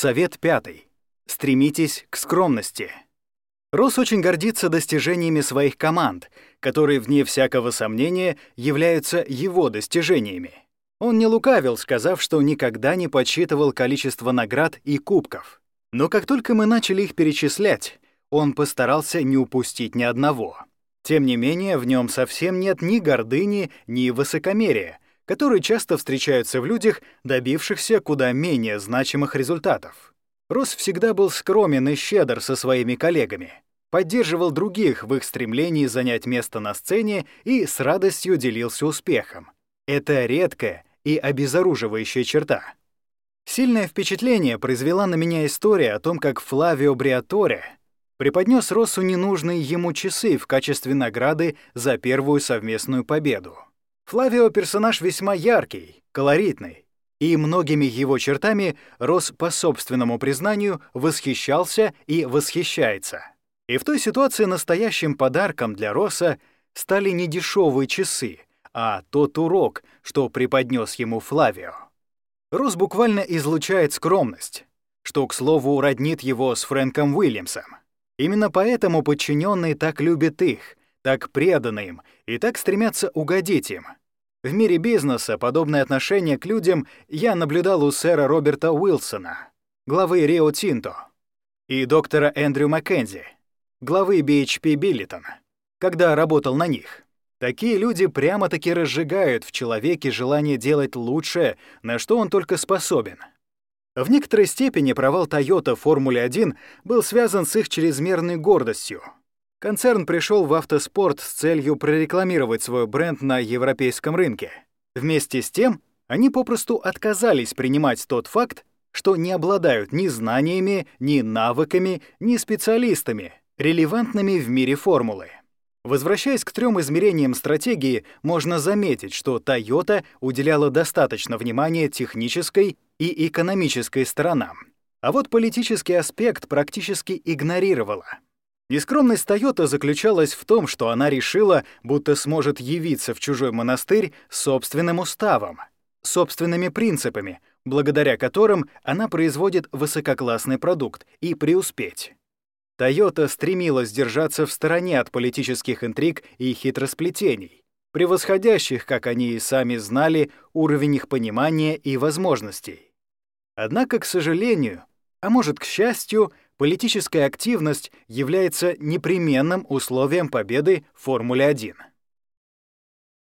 Совет пятый. Стремитесь к скромности. Росс очень гордится достижениями своих команд, которые, вне всякого сомнения, являются его достижениями. Он не лукавил, сказав, что никогда не подсчитывал количество наград и кубков. Но как только мы начали их перечислять, он постарался не упустить ни одного. Тем не менее, в нем совсем нет ни гордыни, ни высокомерия, которые часто встречаются в людях, добившихся куда менее значимых результатов. Росс всегда был скромен и щедр со своими коллегами, поддерживал других в их стремлении занять место на сцене и с радостью делился успехом. Это редкая и обезоруживающая черта. Сильное впечатление произвела на меня история о том, как Флавио Бриаторе преподнес Россу ненужные ему часы в качестве награды за первую совместную победу. Флавио — персонаж весьма яркий, колоритный, и многими его чертами Росс, по собственному признанию, восхищался и восхищается. И в той ситуации настоящим подарком для Росса стали не дешевые часы, а тот урок, что преподнес ему Флавио. Росс буквально излучает скромность, что, к слову, роднит его с Фрэнком Уильямсом. Именно поэтому подчиненные так любят их, так преданы им и так стремятся угодить им. В мире бизнеса подобное отношение к людям я наблюдал у сэра Роберта Уилсона, главы Рио Тинто, и доктора Эндрю Маккензи, главы BHP Billiton, когда работал на них. Такие люди прямо-таки разжигают в человеке желание делать лучшее, на что он только способен. В некоторой степени провал Toyota в Формуле-1 был связан с их чрезмерной гордостью. Концерн пришел в автоспорт с целью прорекламировать свой бренд на европейском рынке. Вместе с тем, они попросту отказались принимать тот факт, что не обладают ни знаниями, ни навыками, ни специалистами, релевантными в мире формулы. Возвращаясь к 3 измерениям стратегии, можно заметить, что Toyota уделяла достаточно внимания технической и экономической сторонам, а вот политический аспект практически игнорировала. Нескромность Toyota заключалась в том, что она решила, будто сможет явиться в чужой монастырь с собственным уставом, собственными принципами, благодаря которым она производит высококлассный продукт, и преуспеть. Toyota стремилась держаться в стороне от политических интриг и хитросплетений, превосходящих, как они и сами знали, уровень их понимания и возможностей. Однако, к сожалению, а может, к счастью, политическая активность является непременным условием победы в Формуле-1.